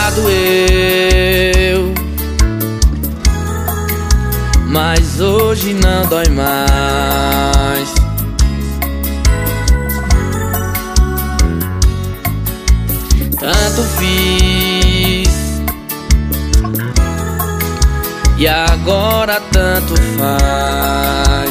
já doeu, mas hoje não dói mais. Tanto fiz e agora tanto faz.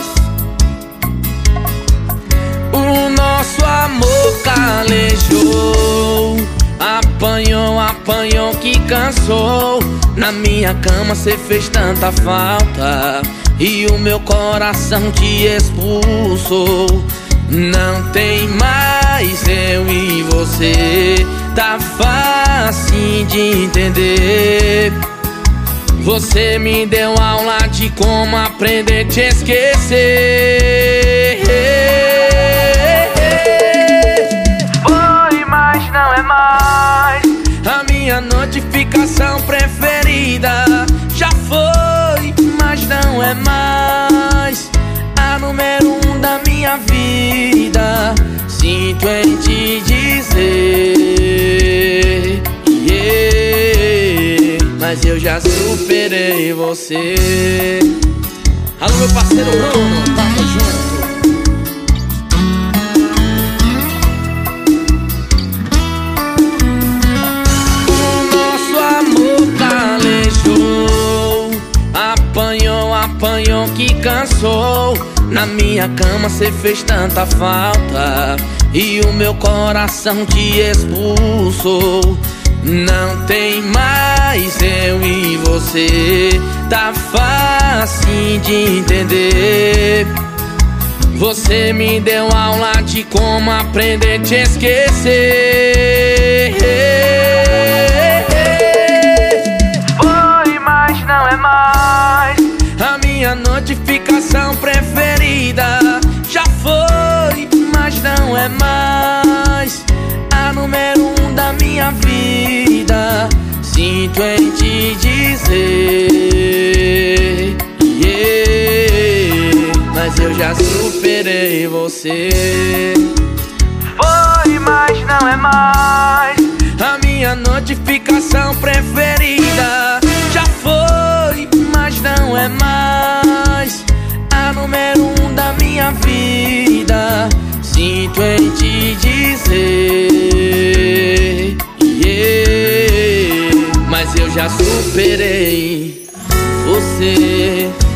O nosso amor calejou, apanhou, apanhou que cansou. Na minha cama cê fez tanta falta e o meu coração te expulsou. Não tem mais eu e você, tá fácil de entender. Você me deu aula de como aprender a te esquecer. Foi, mas não é mais A minha notificação preferida. Já foi, mas não é mais a número 1 da minha vida. Sinto em te dizer, yeah, mas eu já superei você. Alô, meu parceiro Bruno, tamo junto. O nosso amor calejou, apanhou, apanhou que cansou. Na minha cama cê fez tanta falta e o meu coração te expulsou. Não tem mais eu e você, tá fácil de entender. Você me deu aula de como aprender a te esquecer. Foi, mas não é mais A minha notificação preferida. Já foi, mas não é mais a número 1 da minha vida. Sinto em te dizer, yeah, mas eu já superei você. Foi, mas não é mais A minha notificação preferida. Já foi, mas não é mais a número 1 da minha vida. Sinto em te dizer, yeah, mas eu já superei você.